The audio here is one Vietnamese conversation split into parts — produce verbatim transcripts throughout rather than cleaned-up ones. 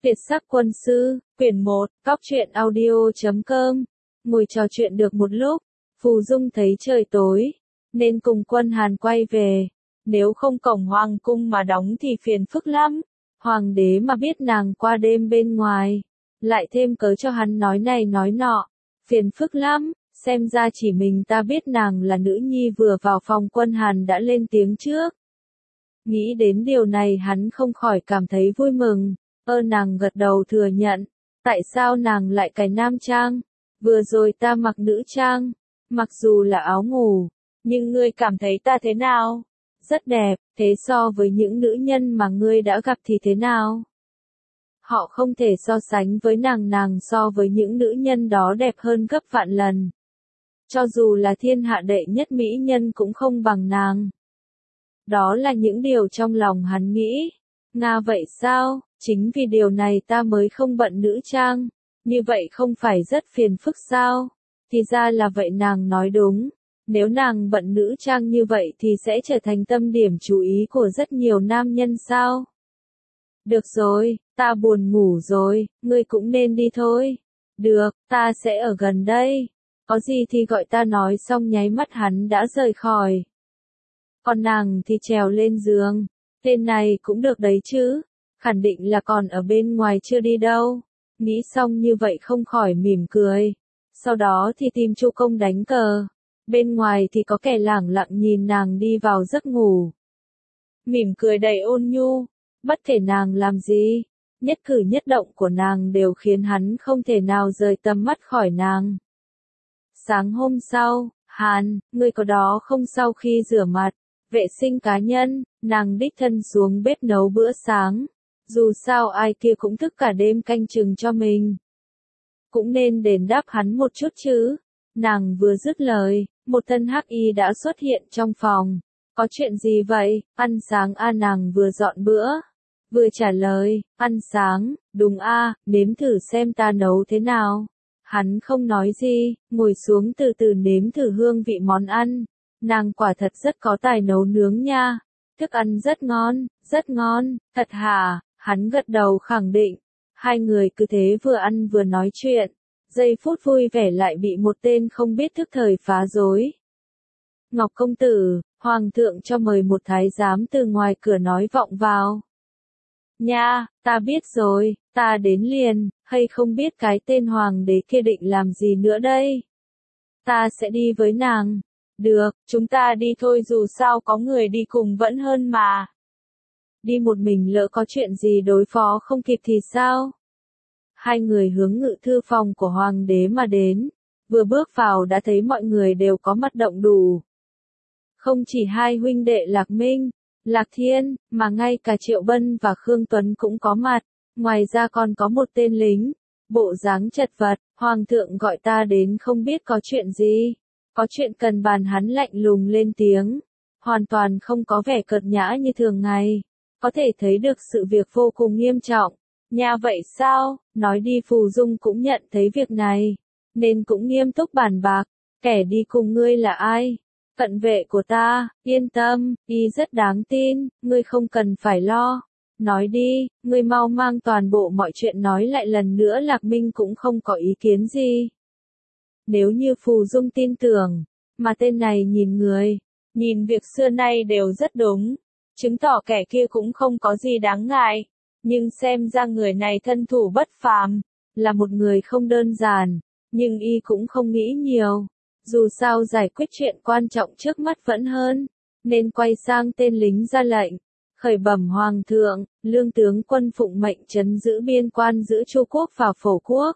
Việt sắc quân sư, quyển một, cóc truyện audio chấm com. Ngồi trò chuyện được một lúc, Phù Dung thấy trời tối, nên cùng Quân Hàn quay về. Nếu không cổng hoàng cung mà đóng thì phiền phức lắm. Hoàng đế mà biết nàng qua đêm bên ngoài, lại thêm cớ cho hắn nói này nói nọ, phiền phức lắm. Xem ra chỉ mình ta biết nàng là nữ nhi vừa vào phòng. Quân Hàn đã lên tiếng trước. Nghĩ đến điều này hắn không khỏi cảm thấy vui mừng. Ơ nàng gật đầu thừa nhận. Tại sao nàng lại cài nam trang? Vừa rồi ta mặc nữ trang, mặc dù là áo ngủ, nhưng ngươi cảm thấy ta thế nào? Rất đẹp, thế so với những nữ nhân mà ngươi đã gặp thì thế nào? Họ không thể so sánh với nàng, nàng so với những nữ nhân đó đẹp hơn gấp vạn lần. Cho dù là thiên hạ đệ nhất mỹ nhân cũng không bằng nàng. Đó là những điều trong lòng hắn nghĩ. Nga vậy sao? Chính vì điều này ta mới không bận nữ trang. Như vậy không phải rất phiền phức sao? Thì ra là vậy, nàng nói đúng. Nếu nàng bận nữ trang như vậy thì sẽ trở thành tâm điểm chú ý của rất nhiều nam nhân sao? Được rồi, ta buồn ngủ rồi, ngươi cũng nên đi thôi. Được, ta sẽ ở gần đây. Có gì thì gọi ta, nói xong nháy mắt hắn đã rời khỏi. Còn nàng thì trèo lên giường. Tên này cũng được đấy chứ. Khẳng định là còn ở bên ngoài chưa đi đâu. Nghĩ xong như vậy không khỏi mỉm cười. Sau đó thì tìm Chu Công đánh cờ. Bên ngoài thì có kẻ lẳng lặng nhìn nàng đi vào giấc ngủ. Mỉm cười đầy ôn nhu. Bất kể nàng làm gì, nhất cử nhất động của nàng đều khiến hắn không thể nào rời tầm mắt khỏi nàng. Sáng hôm sau, Hàn, ngươi có đó không? Sau khi rửa mặt, vệ sinh cá nhân, nàng đích thân xuống bếp nấu bữa sáng. Dù sao ai kia cũng thức cả đêm canh chừng cho mình. Cũng nên đền đáp hắn một chút chứ. Nàng vừa dứt lời, một thân hắc y đã xuất hiện trong phòng. Có chuyện gì vậy? Ăn sáng a? Nàng vừa dọn bữa, vừa trả lời, ăn sáng, đúng a, nếm thử xem ta nấu thế nào. Hắn không nói gì, ngồi xuống từ từ nếm thử hương vị món ăn. Nàng quả thật rất có tài nấu nướng nha. Thức ăn rất ngon, rất ngon, thật hả? Hắn gật đầu khẳng định. Hai người cứ thế vừa ăn vừa nói chuyện. Giây phút vui vẻ lại bị một tên không biết thức thời phá rối. Ngọc công tử, hoàng thượng cho mời một thái giám, từ ngoài cửa nói vọng vào. Nha, ta biết rồi, ta đến liền, hay không biết cái tên hoàng đế kia định làm gì nữa đây? Ta sẽ đi với nàng. Được, chúng ta đi thôi, dù sao có người đi cùng vẫn hơn mà. Đi một mình lỡ có chuyện gì đối phó không kịp thì sao? Hai người hướng ngự thư phòng của hoàng đế mà đến. Vừa bước vào đã thấy mọi người đều có mặt động đủ. Không chỉ hai huynh đệ Lạc Minh, Lạc Thiên, mà ngay cả Triệu Bân và Khương Tuấn cũng có mặt. Ngoài ra còn có một tên lính, bộ dáng chật vật. Hoàng thượng gọi ta đến không biết có chuyện gì. Có chuyện cần bàn, hắn lạnh lùng lên tiếng. Hoàn toàn không có vẻ cợt nhã như thường ngày. Có thể thấy được sự việc vô cùng nghiêm trọng. Nha vậy sao? Nói đi. Phù Dung cũng nhận thấy việc này, nên cũng nghiêm túc bàn bạc. Kẻ đi cùng ngươi là ai? Cận vệ của ta. Yên tâm, y rất đáng tin, ngươi không cần phải lo. Nói đi, ngươi mau mang toàn bộ mọi chuyện nói lại lần nữa. Lạc Minh cũng không có ý kiến gì. Nếu như Phù Dung tin tưởng, mà tên này nhìn người, nhìn việc xưa nay đều rất đúng, chứng tỏ kẻ kia cũng không có gì đáng ngại. Nhưng xem ra người này thân thủ bất phàm, là một người không đơn giản, nhưng y cũng không nghĩ nhiều. Dù sao giải quyết chuyện quan trọng trước mắt vẫn hơn, nên quay sang tên lính ra lệnh. Khởi bẩm hoàng thượng, Lương tướng quân phụng mệnh trấn giữ biên quan giữa Chu quốc và Phổ quốc.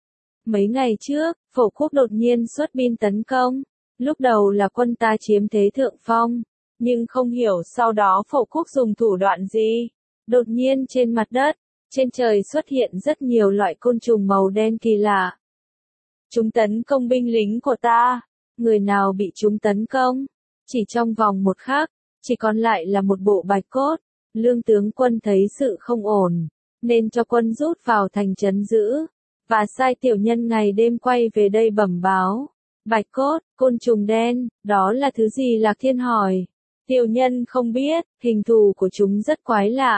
Mấy ngày trước, Phổ quốc đột nhiên xuất binh tấn công. Lúc đầu là quân ta chiếm thế thượng phong, nhưng không hiểu sau đó Phổ quốc dùng thủ đoạn gì. Đột nhiên trên mặt đất, trên trời xuất hiện rất nhiều loại côn trùng màu đen kỳ lạ. Chúng tấn công binh lính của ta. Người nào bị chúng tấn công? Chỉ trong vòng một khắc, chỉ còn lại là một bộ bạch cốt. Lương tướng quân thấy sự không ổn, nên cho quân rút vào thành trấn giữ, và sai tiểu nhân ngày đêm quay về đây bẩm báo. Bạch cốt, côn trùng đen, đó là thứ gì? Lạc Thiên hỏi. Tiểu nhân không biết, hình thù của chúng rất quái lạ.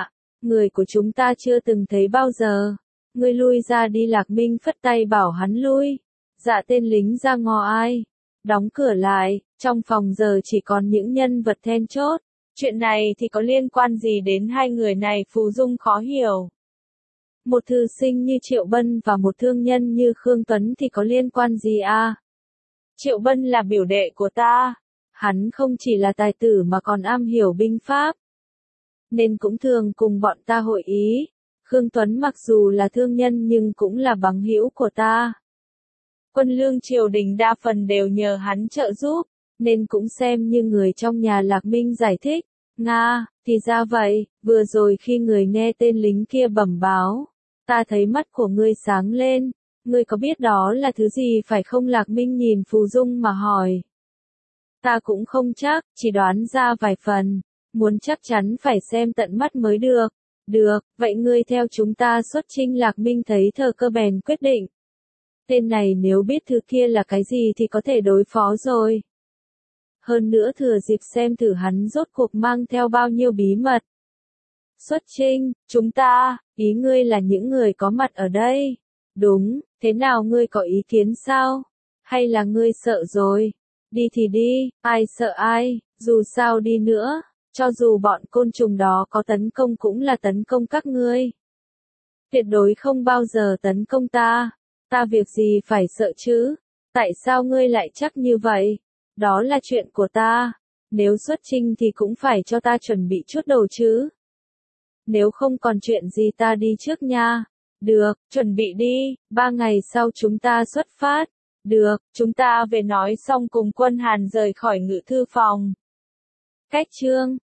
Người của chúng ta chưa từng thấy bao giờ. Ngươi lui ra đi. Lạc Minh phất tay bảo hắn lui. Dạ tên lính ra ngò ai. Đóng cửa lại, trong phòng giờ chỉ còn những nhân vật then chốt. Chuyện này thì có liên quan gì đến hai người này? Phù Dung khó hiểu. Một thư sinh như Triệu Bân và một thương nhân như Khương Tuấn thì có liên quan gì à? Triệu Bân là biểu đệ của ta. Hắn không chỉ là tài tử mà còn am hiểu binh pháp. Nên cũng thường cùng bọn ta hội ý. Khương Tuấn mặc dù là thương nhân nhưng cũng là bằng hữu của ta. Quân lương triều đình đa phần đều nhờ hắn trợ giúp, nên cũng xem như người trong nhà. Lạc Minh giải thích. Nga, thì ra vậy, vừa rồi khi người nghe tên lính kia bẩm báo, ta thấy mắt của ngươi sáng lên, ngươi có biết đó là thứ gì phải không? Lạc Minh nhìn Phù Dung mà hỏi. Ta cũng không chắc, chỉ đoán ra vài phần, muốn chắc chắn phải xem tận mắt mới được. Được, vậy ngươi theo chúng ta xuất chinh. Lạc Minh thấy Thờ Cơ bèn quyết định. Tên này nếu biết thứ kia là cái gì thì có thể đối phó rồi. Hơn nữa thừa dịp xem thử hắn rốt cuộc mang theo bao nhiêu bí mật. Xuất chinh, chúng ta, ý ngươi là những người có mặt ở đây. Đúng, thế nào ngươi có ý kiến sao? Hay là ngươi sợ rồi? Đi thì đi, ai sợ ai, dù sao đi nữa, cho dù bọn côn trùng đó có tấn công cũng là tấn công các ngươi. Tuyệt đối không bao giờ tấn công ta. Ta việc gì phải sợ chứ? Tại sao ngươi lại chắc như vậy? Đó là chuyện của ta. Nếu xuất chinh thì cũng phải cho ta chuẩn bị chút đồ chứ. Nếu không còn chuyện gì ta đi trước nha. Được, chuẩn bị đi, ba ngày sau chúng ta xuất phát. Được, chúng ta về. Nói xong cùng Quân Hàn rời khỏi ngự thư phòng. Cách chương